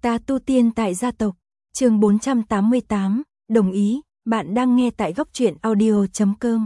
Ta tu tiên tại gia tộc, chương 488, đồng ý, bạn đang nghe tại góc truyện audio.com.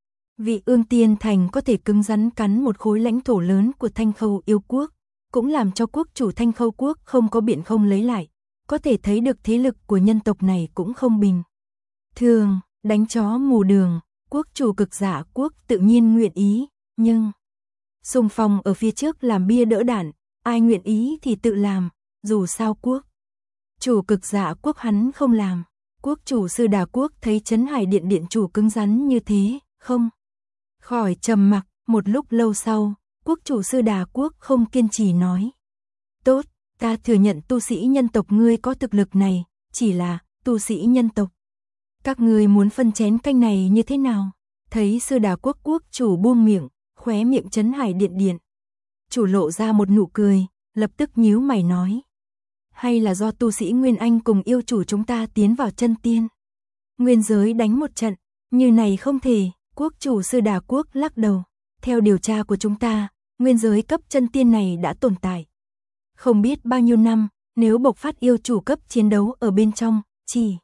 Vị Ương Tiên Thành có thể cứng rắn cắn một khối lãnh thổ lớn của Thanh Khâu yêu quốc, cũng làm cho quốc chủ Thanh Khâu quốc không có biện không lấy lại, có thể thấy được thế lực của nhân tộc này cũng không bình thường, đánh chó mù đường, quốc chủ Cực Dạ quốc tự nhiên nguyện ý, nhưng xung phong ở phía trước làm bia đỡ đạn, ai nguyện ý thì tự làm, dù sao quốc chủ Cực Dạ quốc hắn không làm. Quốc chủ Sư Đà quốc thấy Trấn Hải Điện điện chủ cứng rắn như thế, không khỏi trầm mặc, một lúc lâu sau, quốc chủ Sư Đà quốc không kiên trì nói: "Tốt, ta thừa nhận tu sĩ nhân tộc ngươi có thực lực này, chỉ là tu sĩ nhân tộc. Các ngươi muốn phân chén canh này như thế nào?" Thấy Sư Đà quốc quốc chủ buông miệng, khóe miệng Trấn Hải Điện điện chủ lộ ra một nụ cười, lập tức nhíu mày nói: "Hay là do tu sĩ Nguyên Anh cùng yêu chủ chúng ta tiến vào chân tiên nguyên giới đánh một trận, như này không thể." Quốc chủ Sư Đà quốc lắc đầu: "Theo điều tra của chúng ta, nguyên giới cấp chân tiên này đã tồn tại không biết bao nhiêu năm, nếu bộc phát yêu chủ cấp chiến đấu ở bên trong, chỉ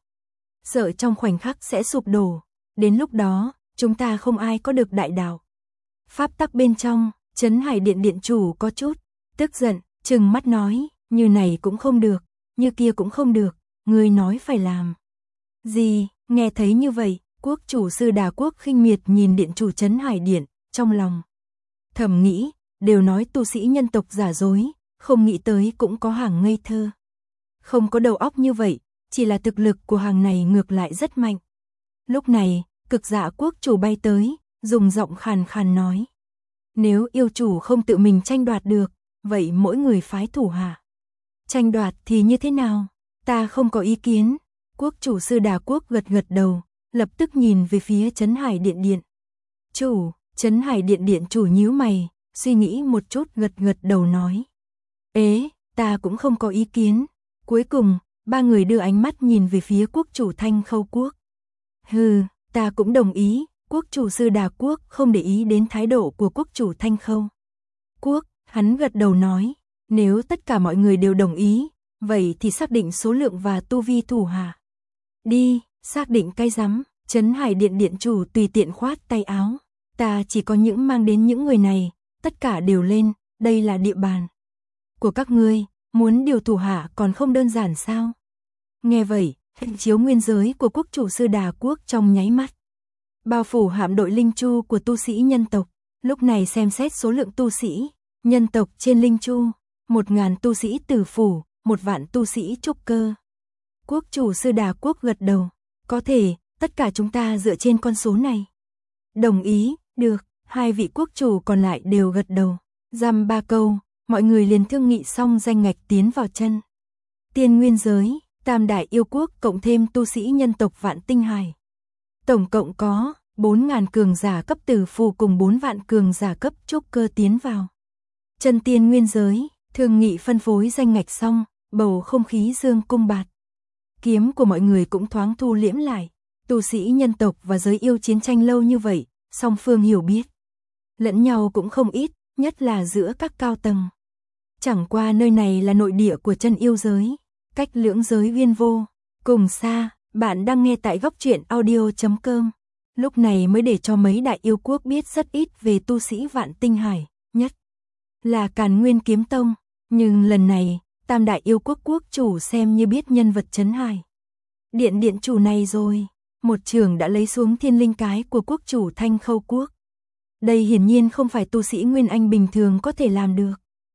sợ trong khoảnh khắc sẽ sụp đổ, đến lúc đó, chúng ta không ai có được đại đạo pháp tắc bên trong." Trấn Hải Điện điện chủ có chút tức giận, trừng mắt nói: "Như này cũng không được, như kia cũng không được, ngươi nói phải làm gì?" Nghe thấy như vậy, quốc chủ Sư Đà quốc khinh miệt nhìn điện chủ Trấn Hải Điện, trong lòng thầm nghĩ, đều nói tu sĩ nhân tộc giả dối, không nghĩ tới cũng có hàng ngây thơ không có đầu óc như vậy, chỉ là thực lực của hàng này ngược lại rất mạnh. Lúc này, Cực Dạ quốc chủ bay tới, dùng giọng khàn khàn nói: "Nếu yêu chủ không tự mình tranh đoạt được, vậy mỗi người phái thủ hạ tranh đoạt thì như thế nào? Ta không có ý kiến." Quốc chủ Sư Đà quốc gật gật đầu, lập tức nhìn về phía Trấn Hải Điện điện chủ. Trấn Hải Điện điện chủ nhíu mày, suy nghĩ một chút gật gật đầu nói: "Ế, ta cũng không có ý kiến." Cuối cùng, ba người đưa ánh mắt nhìn về phía quốc chủ Thanh Khâu quốc. "Hừ, ta cũng đồng ý." Quốc chủ Sư Đà quốc không để ý đến thái độ của quốc chủ Thanh Khâu quốc, hắn gật đầu nói: "Nếu tất cả mọi người đều đồng ý, vậy thì xác định số lượng và tu vi thủ hạ đi." "Xác định cái rắm?" Trấn Hải Điện điện chủ tùy tiện khoát tay áo: "Ta chỉ có những mang đến những người này, tất cả đều lên, đây là địa bàn của các ngươi, muốn điều thủ hạ còn không đơn giản sao?" Nghe vậy, hình chiếu nguyên giới của quốc chủ Sư Đà quốc trong nháy mắt bao phủ hạm đội linh chu của tu sĩ nhân tộc. Lúc này xem xét số lượng tu sĩ nhân tộc trên linh chu, 1000 tu sĩ tử phủ, 1 vạn tu sĩ trúc cơ. Quốc chủ Sư Đà quốc gật đầu: "Có thể, tất cả chúng ta dựa trên con số này." "Đồng ý." "Được." Hai vị quốc chủ còn lại đều gật đầu. Dăm 3 câu, mọi người liền thương nghị xong danh ngạch tiến vào chân tiên nguyên giới. Tam đại yêu quốc cộng thêm tu sĩ nhân tộc Vạn Tinh Hải, tổng cộng có 4000 cường giả cấp tử phù cùng 4 vạn cường giả cấp trúc cơ tiến vào chân tiên nguyên giới. Thương nghị phân phối danh ngạch xong, bầu không khí dương cung bạt kiếm của mọi người cũng thoáng thu liễm lại. Tu sĩ nhân tộc và giới yêu chiến tranh lâu như vậy, song phương hiểu biết lẫn nhau cũng không ít, nhất là giữa các cao tầng. Chẳng qua nơi này là nội địa của chân yêu giới, cách lưỡng giới uyên vô cùng xa. Bạn đang nghe tại góc truyện audio.com. Lúc này mới để cho mấy đại yêu quốc biết rất ít về tu sĩ Vạn Tinh Hải, nhất là Càn Nguyên Kiếm Tông. Nhưng lần này, tam đại yêu quốc quốc chủ xem như biết nhân vật Trấn Hải Điện điện chủ này rồi. Một trường đã lấy xuống thiên linh cái của quốc chủ Thanh Khâu quốc. Đây hiển nhiên không phải tu sĩ Nguyên Anh bình thường có thể làm được.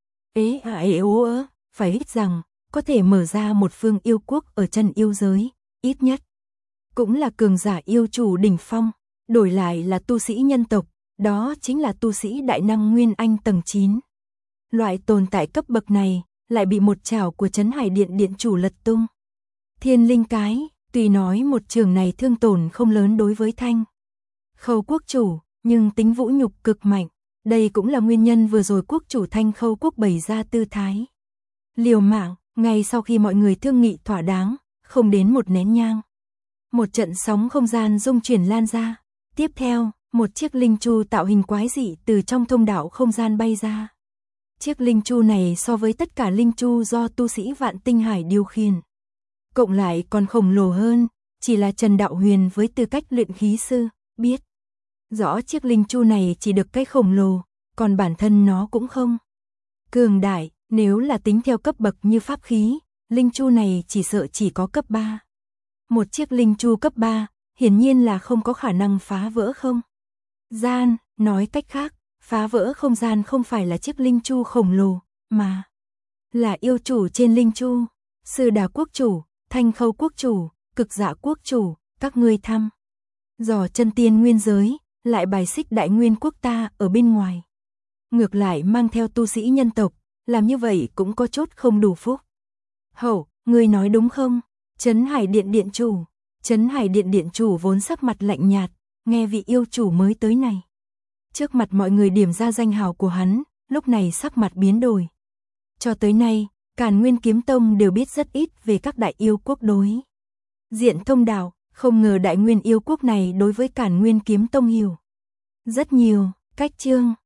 Phải biết rằng, có thể mở ra một phương yêu quốc ở chân yêu giới, ít nhất cũng là cường giả yêu chủ đỉnh phong, đổi lại là tu sĩ nhân tộc, đó chính là tu sĩ đại năng Nguyên Anh tầng 9. Loại tồn tại cấp bậc này lại bị một chảo của Trấn Hải Điện điện chủ lật tung. Thiên linh cái, tuy nói một trường này thương tổn không lớn đối với Thanh Khâu quốc chủ, nhưng tính vũ nhục cực mạnh. Đây cũng là nguyên nhân vừa rồi quốc chủ Thanh Khâu quốc bày ra tư thái liều mạng. Ngay sau khi mọi người thương nghị thỏa đáng, không đến một nén nhang, một trận sóng không gian rung chuyển lan ra. Tiếp theo, một chiếc linh chu tạo hình quái dị từ trong thông đạo không gian bay ra. Chiếc linh chu này so với tất cả linh chu do tu sĩ Vạn Tinh Hải điều khiển, cộng lại còn khổng lồ hơn, chỉ là Trần Đạo Huyền với tư cách luyện khí sư, biết rõ chiếc linh chu này chỉ được cái khổng lồ, còn bản thân nó cũng không cường đại, nếu là tính theo cấp bậc như pháp khí, linh chu này chỉ sợ chỉ có cấp 3. Một chiếc linh chu cấp 3, hiển nhiên là không có khả năng phá vỡ không gian, nói cách khác, phá vỡ không gian không phải là chiếc linh chu khổng lồ, mà là yêu chủ trên linh chu, Sư Đà quốc chủ, Thanh Khâu quốc chủ, Cực Dạ quốc chủ, các ngươi thăm dò chân tiên nguyên giới, lại bài xích đại nguyên quốc ta ở bên ngoài. Ngược lại mang theo tu sĩ nhân tộc, làm như vậy cũng có chút không đủ phúc. Hậu, ngươi nói đúng không? Trấn Hải Điện điện chủ. Trấn Hải Điện điện chủ vốn sắc mặt lạnh nhạt, nghe vị yêu chủ mới tới này. Trước mặt mọi người điểm ra danh hào của hắn, lúc này sắc mặt biến đổi. Cho tới nay, Càn Nguyên Kiếm Tông đều biết rất ít về các đại yêu quốc đối diện thông đạo, không ngờ đại nguyên yêu quốc này đối với Càn Nguyên Kiếm Tông hiểu rất nhiều. Cách chương